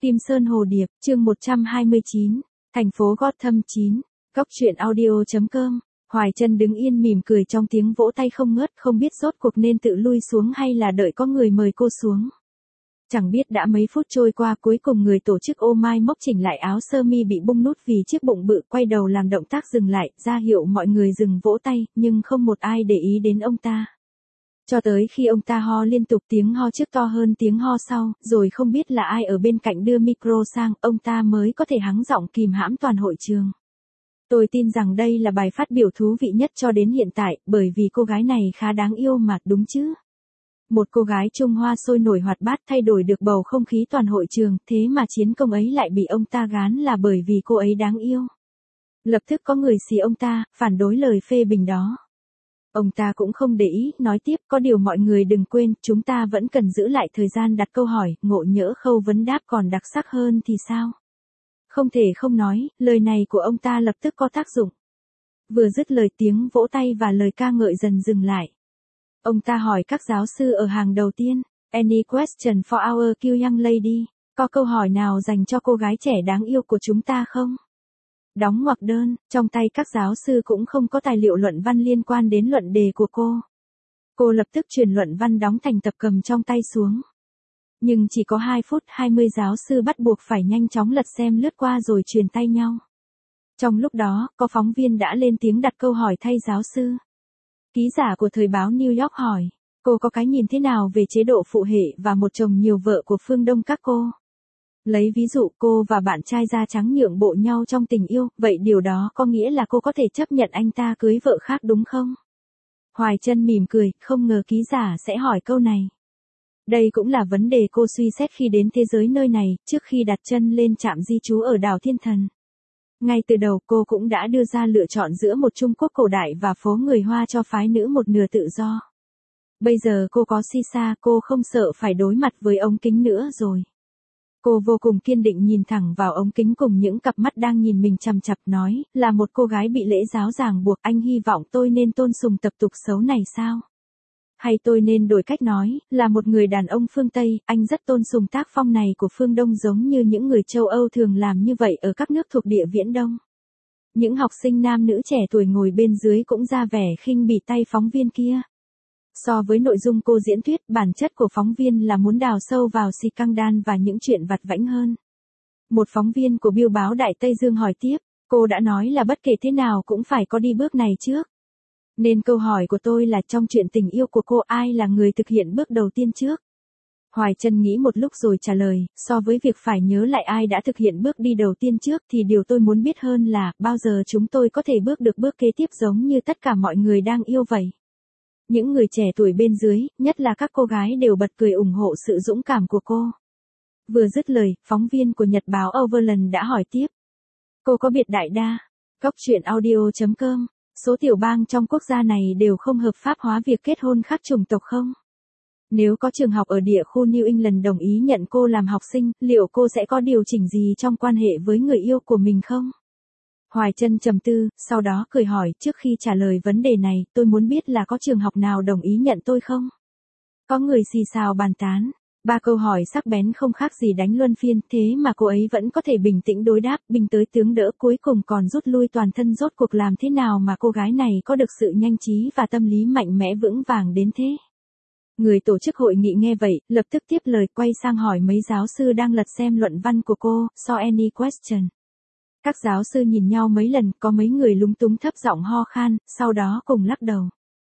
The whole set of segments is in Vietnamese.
Kim Sơn Hồ Điệp, chương 129, thành phố Gotham 9, góc truyện audio.com. Hoài Chân đứng yên mỉm cười trong tiếng vỗ tay không ngớt, không biết rốt cuộc nên tự lui xuống hay là đợi có người mời cô xuống. Chẳng biết đã mấy phút trôi qua, cuối cùng người tổ chức ô mai móc chỉnh lại áo sơ mi bị bung nút vì chiếc bụng bự, quay đầu làm động tác dừng lại, ra hiệu mọi người dừng vỗ tay, nhưng không một ai để ý đến ông ta. Cho tới khi ông ta ho liên tục, tiếng ho trước to hơn tiếng ho sau, rồi không biết là ai ở bên cạnh đưa micro sang, ông ta mới có thể hắng giọng kìm hãm toàn hội trường. Tôi tin rằng đây là bài phát biểu thú vị nhất cho đến hiện tại, bởi vì cô gái này khá đáng yêu mà, đúng chứ? Một cô gái Trung Hoa sôi nổi hoạt bát thay đổi được bầu không khí toàn hội trường, thế mà chiến công ấy lại bị ông ta gán là bởi vì cô ấy đáng yêu. Lập tức có người xì ông ta, phản đối lời phê bình đó. Ông ta cũng không để ý, nói tiếp, có điều mọi người đừng quên, chúng ta vẫn cần giữ lại thời gian đặt câu hỏi, ngộ nhỡ khâu vấn đáp còn đặc sắc hơn thì sao? Không thể không nói, lời này của ông ta lập tức có tác dụng. Vừa dứt lời, tiếng vỗ tay và lời ca ngợi dần dừng lại. Ông ta hỏi các giáo sư ở hàng đầu tiên, Any question for our cute young lady? Có câu hỏi nào dành cho cô gái trẻ đáng yêu của chúng ta không? Đóng ngoặc đơn, trong tay các giáo sư cũng không có tài liệu luận văn liên quan đến luận đề của cô. Cô lập tức truyền luận văn đóng thành tập cầm trong tay xuống. Nhưng chỉ có 2 phút, 20 giáo sư bắt buộc phải nhanh chóng lật xem lướt qua rồi truyền tay nhau. Trong lúc đó, có phóng viên đã lên tiếng đặt câu hỏi thay giáo sư. Ký giả của thời báo New York hỏi, cô có cái nhìn thế nào về chế độ phụ hệ và một chồng nhiều vợ của phương Đông các cô? Lấy ví dụ, cô và bạn trai da trắng nhượng bộ nhau trong tình yêu, vậy điều đó có nghĩa là cô có thể chấp nhận anh ta cưới vợ khác đúng không? Hoài Chân mỉm cười, không ngờ ký giả sẽ hỏi câu này. Đây cũng là vấn đề cô suy xét khi đến thế giới nơi này, trước khi đặt chân lên trạm di trú ở đảo Thiên Thần. Ngay từ đầu cô cũng đã đưa ra lựa chọn giữa một Trung Quốc cổ đại và phố người Hoa cho phái nữ một nửa tự do. Bây giờ cô có Sisa, cô không sợ phải đối mặt với ống kính nữa rồi. Cô vô cùng kiên định nhìn thẳng vào ống kính cùng những cặp mắt đang nhìn mình chằm chằm, nói, là một cô gái bị lễ giáo ràng buộc, anh hy vọng tôi nên tôn sùng tập tục xấu này sao? Hay tôi nên đổi cách nói, là một người đàn ông phương Tây, anh rất tôn sùng tác phong này của phương Đông giống như những người châu Âu thường làm như vậy ở các nước thuộc địa Viễn Đông. Những học sinh nam nữ trẻ tuổi ngồi bên dưới cũng ra vẻ khinh bỉ tay phóng viên kia. So với nội dung cô diễn thuyết, bản chất của phóng viên là muốn đào sâu vào scandal và những chuyện vặt vãnh hơn. Một phóng viên của Bill báo Đại Tây Dương hỏi tiếp, cô đã nói là bất kể thế nào cũng phải có đi bước này trước. Nên câu hỏi của tôi là trong chuyện tình yêu của cô ai là người thực hiện bước đầu tiên trước? Hoài Chân nghĩ một lúc rồi trả lời, so với việc phải nhớ lại ai đã thực hiện bước đi đầu tiên trước thì điều tôi muốn biết hơn là bao giờ chúng tôi có thể bước được bước kế tiếp giống như tất cả mọi người đang yêu vậy. Những người trẻ tuổi bên dưới, nhất là các cô gái đều bật cười ủng hộ sự dũng cảm của cô. Vừa dứt lời, phóng viên của nhật báo Overland đã hỏi tiếp. Cô có biệt đại đa? Góc truyện audio.com. Số tiểu bang trong quốc gia này đều không hợp pháp hóa việc kết hôn khác chủng tộc không? Nếu có trường học ở địa khu New England đồng ý nhận cô làm học sinh, liệu cô sẽ có điều chỉnh gì trong quan hệ với người yêu của mình không? Hoài Chân trầm tư, sau đó cười hỏi, trước khi trả lời vấn đề này, tôi muốn biết là có trường học nào đồng ý nhận tôi không? Có người xì xào bàn tán. 3 câu hỏi sắc bén không khác gì đánh luân phiên, thế mà cô ấy vẫn có thể bình tĩnh đối đáp, binh tới tướng đỡ, cuối cùng còn rút lui toàn thân. Rốt cuộc làm thế nào mà cô gái này có được sự nhanh trí và tâm lý mạnh mẽ vững vàng đến thế? Người tổ chức hội nghị nghe vậy, lập tức tiếp lời, quay sang hỏi mấy giáo sư đang lật xem luận văn của cô, so any question. Các giáo sư nhìn nhau mấy lần, có mấy người lúng túng thấp giọng ho khan, sau đó cùng lắc đầu.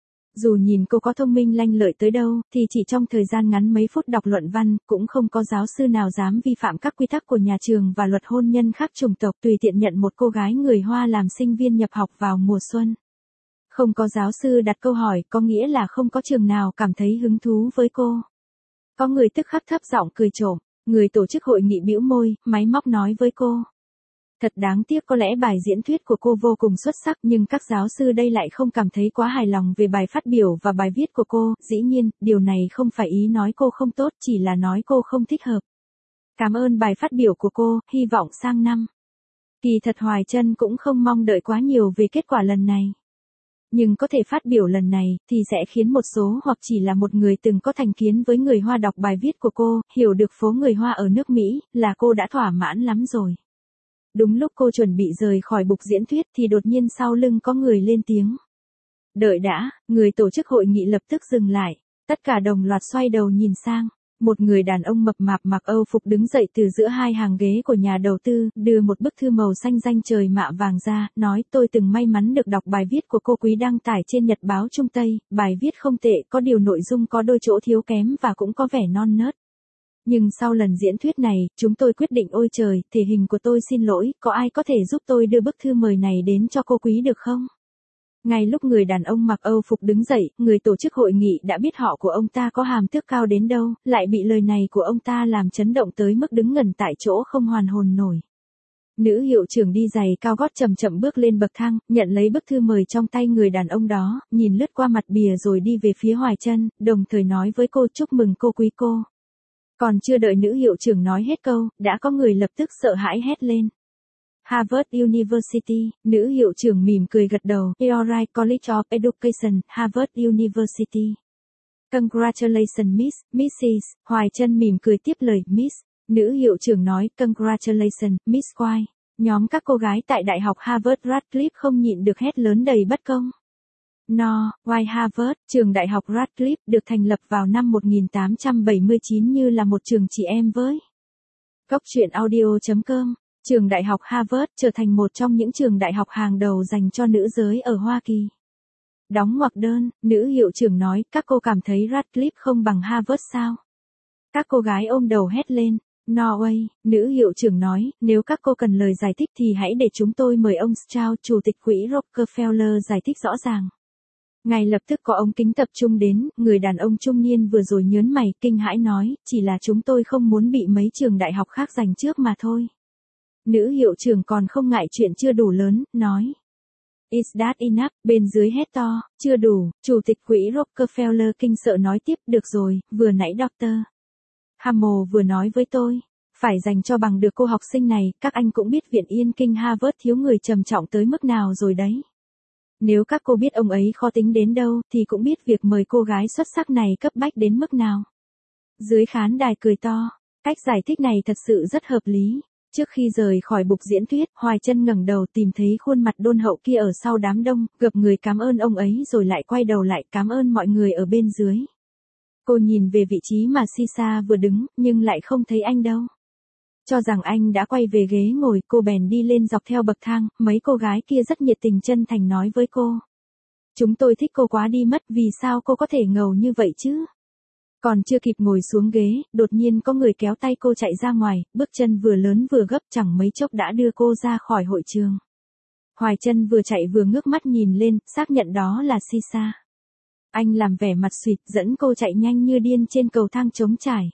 Dù nhìn cô có thông minh lanh lợi tới đâu, thì chỉ trong thời gian ngắn mấy phút đọc luận văn, cũng không có giáo sư nào dám vi phạm các quy tắc của nhà trường và luật hôn nhân khác chủng tộc tùy tiện nhận một cô gái người Hoa làm sinh viên nhập học vào mùa xuân. Không có giáo sư đặt câu hỏi, có nghĩa là không có trường nào cảm thấy hứng thú với cô. Có người tức khắc thấp giọng cười trộm, người tổ chức hội nghị bĩu môi, máy móc nói với cô. Thật đáng tiếc, có lẽ bài diễn thuyết của cô vô cùng xuất sắc nhưng các giáo sư đây lại không cảm thấy quá hài lòng về bài phát biểu và bài viết của cô, dĩ nhiên, điều này không phải ý nói cô không tốt, chỉ là nói cô không thích hợp. Cảm ơn bài phát biểu của cô, hy vọng sang năm. Kỳ thật Hoài Chân cũng không mong đợi quá nhiều về kết quả lần này. Nhưng có thể phát biểu lần này, thì sẽ khiến một số hoặc chỉ là một người từng có thành kiến với người Hoa đọc bài viết của cô, hiểu được phố người Hoa ở nước Mỹ, là cô đã thỏa mãn lắm rồi. Đúng lúc cô chuẩn bị rời khỏi bục diễn thuyết thì đột nhiên sau lưng có người lên tiếng. Đợi đã, người tổ chức hội nghị lập tức dừng lại. Tất cả đồng loạt xoay đầu nhìn sang. Một người đàn ông mập mạp mặc Âu phục đứng dậy từ giữa hai hàng ghế của nhà đầu tư, đưa một bức thư màu xanh danh trời mạ vàng ra, nói tôi từng may mắn được đọc bài viết của cô Quý đăng tải trên Nhật báo Trung Tây, bài viết không tệ, có điều nội dung có đôi chỗ thiếu kém và cũng có vẻ non nớt. Nhưng sau lần diễn thuyết này, chúng tôi quyết định ôi trời, thể hình của tôi xin lỗi, có ai có thể giúp tôi đưa bức thư mời này đến cho cô Quý được không? Ngay lúc người đàn ông mặc Âu phục đứng dậy, người tổ chức hội nghị đã biết họ của ông ta có hàm tước cao đến đâu, lại bị lời này của ông ta làm chấn động tới mức đứng ngẩn tại chỗ không hoàn hồn nổi. Nữ hiệu trưởng đi giày cao gót chậm chậm bước lên bậc thang, nhận lấy bức thư mời trong tay người đàn ông đó, nhìn lướt qua mặt bìa rồi đi về phía Hoài Chân, đồng thời nói với cô chúc mừng cô Quý cô. Còn chưa đợi nữ hiệu trưởng nói hết câu, đã có người lập tức sợ hãi hét lên. Harvard University, nữ hiệu trưởng mỉm cười gật đầu, You're right, College of Education, Harvard University. Congratulations Miss, Mrs. Hoài Chân mỉm cười tiếp lời, Miss. Nữ hiệu trưởng nói, Congratulations, Miss White. Nhóm các cô gái tại Đại học Harvard Radcliffe không nhịn được hét lớn đầy bất công. No, White Harvard, trường Đại học Radcliffe, được thành lập vào năm 1879 như là một trường chị em với. Góc truyện audio.com. Trường Đại học Harvard trở thành một trong những trường đại học hàng đầu dành cho nữ giới ở Hoa Kỳ. Đóng ngoặc đơn, nữ hiệu trưởng nói, các cô cảm thấy Radcliffe không bằng Harvard sao? Các cô gái ôm đầu hét lên. No way, nữ hiệu trưởng nói, nếu các cô cần lời giải thích thì hãy để chúng tôi mời ông Strauss, chủ tịch quỹ Rockefeller giải thích rõ ràng. Ngay lập tức có ống kính tập trung đến, người đàn ông trung niên vừa rồi nhớn mày, kinh hãi nói, chỉ là chúng tôi không muốn bị mấy trường đại học khác giành trước mà thôi. Nữ hiệu trưởng còn không ngại chuyện chưa đủ lớn, nói. Is that enough? Bên dưới hét to, chưa đủ, chủ tịch quỹ Rockefeller kinh sợ nói tiếp, được rồi, vừa nãy Dr. Hamill vừa nói với tôi, phải dành cho bằng được cô học sinh này, các anh cũng biết Viện Yên Kinh Harvard thiếu người trầm trọng tới mức nào rồi đấy. Nếu các cô biết ông ấy khó tính đến đâu, thì cũng biết việc mời cô gái xuất sắc này cấp bách đến mức nào. Dưới khán đài cười to, cách giải thích này thật sự rất hợp lý. Trước khi rời khỏi bục diễn thuyết, Hoài Chân ngẩng đầu tìm thấy khuôn mặt đôn hậu kia ở sau đám đông, gập người cảm ơn ông ấy rồi lại quay đầu lại cảm ơn mọi người ở bên dưới. Cô nhìn về vị trí mà Sisa vừa đứng, nhưng lại không thấy anh đâu. Cho rằng anh đã quay về ghế ngồi, cô bèn đi lên dọc theo bậc thang, mấy cô gái kia rất nhiệt tình chân thành nói với cô. Chúng tôi thích cô quá đi mất, vì sao cô có thể ngầu như vậy chứ? Còn chưa kịp ngồi xuống ghế, đột nhiên có người kéo tay cô chạy ra ngoài, bước chân vừa lớn vừa gấp chẳng mấy chốc đã đưa cô ra khỏi hội trường. Hoài Chân vừa chạy vừa ngước mắt nhìn lên, xác nhận đó là Sisa. Anh làm vẻ mặt suỵt, dẫn cô chạy nhanh như điên trên cầu thang trống trải.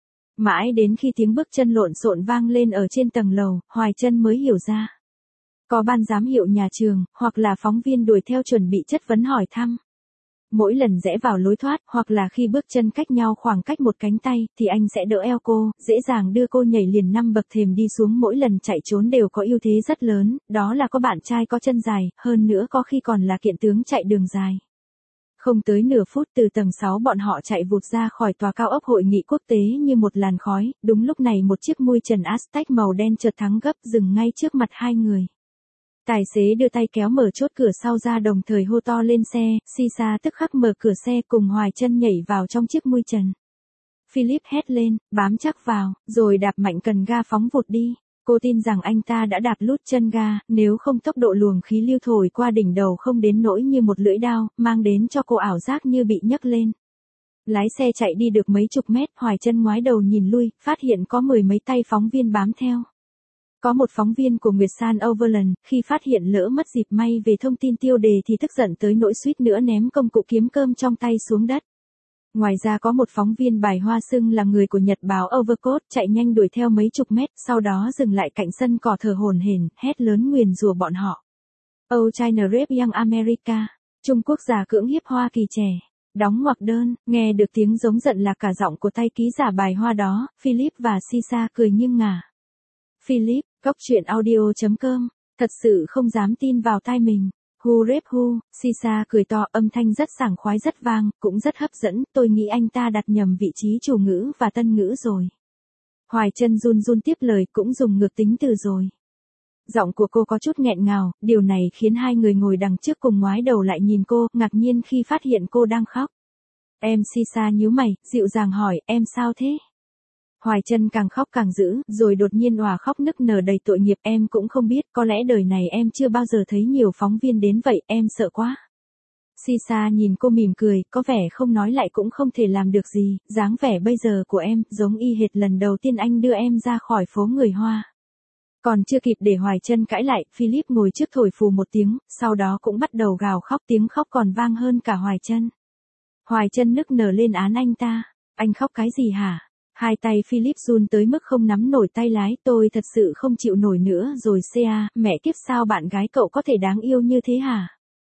Mãi đến khi tiếng bước chân lộn xộn vang lên ở trên tầng lầu, Hoài Chân mới hiểu ra. Có ban giám hiệu nhà trường, hoặc là phóng viên đuổi theo chuẩn bị chất vấn hỏi thăm. Mỗi lần rẽ vào lối thoát, hoặc là khi bước chân cách nhau khoảng cách một cánh tay, thì anh sẽ đỡ eo cô, dễ dàng đưa cô nhảy liền 5 bậc thềm đi xuống, mỗi lần chạy trốn đều có ưu thế rất lớn, đó là có bạn trai có chân dài, hơn nữa có khi còn là kiện tướng chạy đường dài. Không tới nửa phút từ tầng 6 bọn họ chạy vụt ra khỏi tòa cao ốc hội nghị quốc tế như một làn khói, đúng lúc này một chiếc mui trần Aztec màu đen chợt thắng gấp dừng ngay trước mặt hai người. Tài xế đưa tay kéo mở chốt cửa sau ra đồng thời hô to lên xe, Sisa tức khắc mở cửa xe cùng Hoài Chân nhảy vào trong chiếc mui trần. Philip hét lên, bám chắc vào, rồi đạp mạnh cần ga phóng vụt đi. Cô tin rằng anh ta đã đạp lút chân ga, nếu không tốc độ luồng khí lưu thổi qua đỉnh đầu không đến nỗi như một lưỡi dao, mang đến cho cô ảo giác như bị nhấc lên. Lái xe chạy đi được mấy chục mét, Hoài Chân ngoái đầu nhìn lui, phát hiện có mười mấy tay phóng viên bám theo. Có một phóng viên của Nguyệt San Overland, khi phát hiện lỡ mất dịp may về thông tin tiêu đề thì tức giận tới nỗi suýt nữa ném công cụ kiếm cơm trong tay xuống đất. Ngoài ra có một phóng viên bài hoa xưng là người của nhật báo Overcoat chạy nhanh đuổi theo mấy chục mét, sau đó dừng lại cạnh sân cỏ thở hổn hển, hét lớn nguyền rủa bọn họ. Oh China Rape Young America, Trung Quốc già cưỡng hiếp Hoa Kỳ trẻ. Đóng ngoặc đơn, nghe được tiếng giống giận là cả giọng của tay ký giả bài hoa đó, Philip và Sisa cười nghiêng ngả. Philip, góc truyện audio.com, thật sự không dám tin vào tai mình. Hu rếp hu, Sisa cười to, âm thanh rất sảng khoái rất vang, cũng rất hấp dẫn, tôi nghĩ anh ta đặt nhầm vị trí chủ ngữ và tân ngữ rồi. Hoài Chân run run tiếp lời, cũng dùng ngược tính từ rồi. Giọng của cô có chút nghẹn ngào, điều này khiến hai người ngồi đằng trước cùng ngoái đầu lại nhìn cô, ngạc nhiên khi phát hiện cô đang khóc. Em Sisa nhíu mày, dịu dàng hỏi, em sao thế? Hoài Chân càng khóc càng dữ, rồi đột nhiên òa khóc nức nở đầy tội nghiệp, em cũng không biết, có lẽ đời này em chưa bao giờ thấy nhiều phóng viên đến vậy, em sợ quá. Sisa nhìn cô mỉm cười, có vẻ không nói lại cũng không thể làm được gì, dáng vẻ bây giờ của em, giống y hệt lần đầu tiên anh đưa em ra khỏi phố người Hoa. Còn chưa kịp để Hoài Chân cãi lại, Philip ngồi trước thổi phù một tiếng, sau đó cũng bắt đầu gào khóc, tiếng khóc còn vang hơn cả Hoài Chân. Hoài Chân nức nở lên án anh ta, anh khóc cái gì hả? Hai tay Philip run tới mức không nắm nổi tay lái, tôi thật sự không chịu nổi nữa rồi Sea, mẹ kiếp sao bạn gái cậu có thể đáng yêu như thế hả?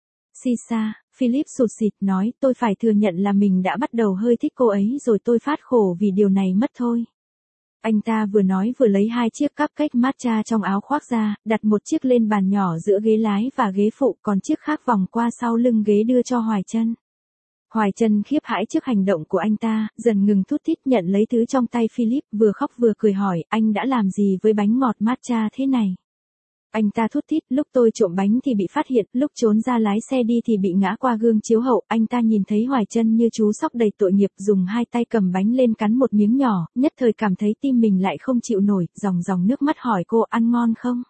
Sisa, Philip sụt sịt nói, tôi phải thừa nhận là mình đã bắt đầu hơi thích cô ấy rồi, tôi phát khổ vì điều này mất thôi. Anh ta vừa nói vừa lấy hai chiếc cupcake matcha trong áo khoác ra, đặt một chiếc lên bàn nhỏ giữa ghế lái và ghế phụ, còn chiếc khác vòng qua sau lưng ghế đưa cho Hoài Chân. Hoài Chân khiếp hãi trước hành động của anh ta, dần ngừng thút thít nhận lấy thứ trong tay Philip, vừa khóc vừa cười hỏi, anh đã làm gì với bánh ngọt matcha thế này? Anh ta thút thít, lúc tôi trộm bánh thì bị phát hiện, lúc trốn ra lái xe đi thì bị ngã qua gương chiếu hậu, anh ta nhìn thấy Hoài Chân như chú sóc đầy tội nghiệp, dùng hai tay cầm bánh lên cắn một miếng nhỏ, nhất thời cảm thấy tim mình lại không chịu nổi, dòng dòng nước mắt hỏi cô ăn ngon không?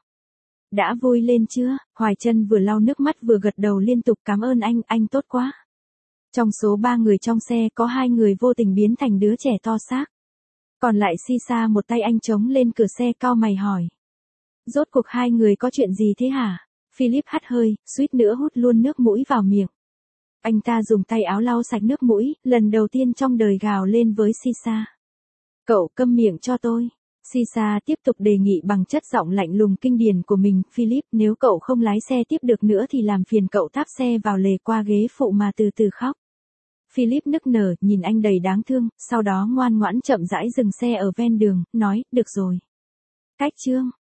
Đã vui lên chưa? Hoài Chân vừa lau nước mắt vừa gật đầu liên tục, cảm ơn anh tốt quá. Trong số 3 người trong xe có 2 người vô tình biến thành đứa trẻ to xác. Còn lại Sisa một tay anh chống lên cửa xe cau mày hỏi. Rốt cuộc hai người có chuyện gì thế hả? Philip hắt hơi, suýt nữa hút luôn nước mũi vào miệng. Anh ta dùng tay áo lau sạch nước mũi, lần đầu tiên trong đời gào lên với Sisa. Cậu câm miệng cho tôi. Sisa tiếp tục đề nghị bằng chất giọng lạnh lùng kinh điển của mình, Philip, nếu cậu không lái xe tiếp được nữa thì làm phiền cậu táp xe vào lề qua ghế phụ mà từ từ khóc. Philip nức nở, nhìn anh đầy đáng thương, sau đó ngoan ngoãn chậm rãi dừng xe ở ven đường, nói, được rồi. Cách chương.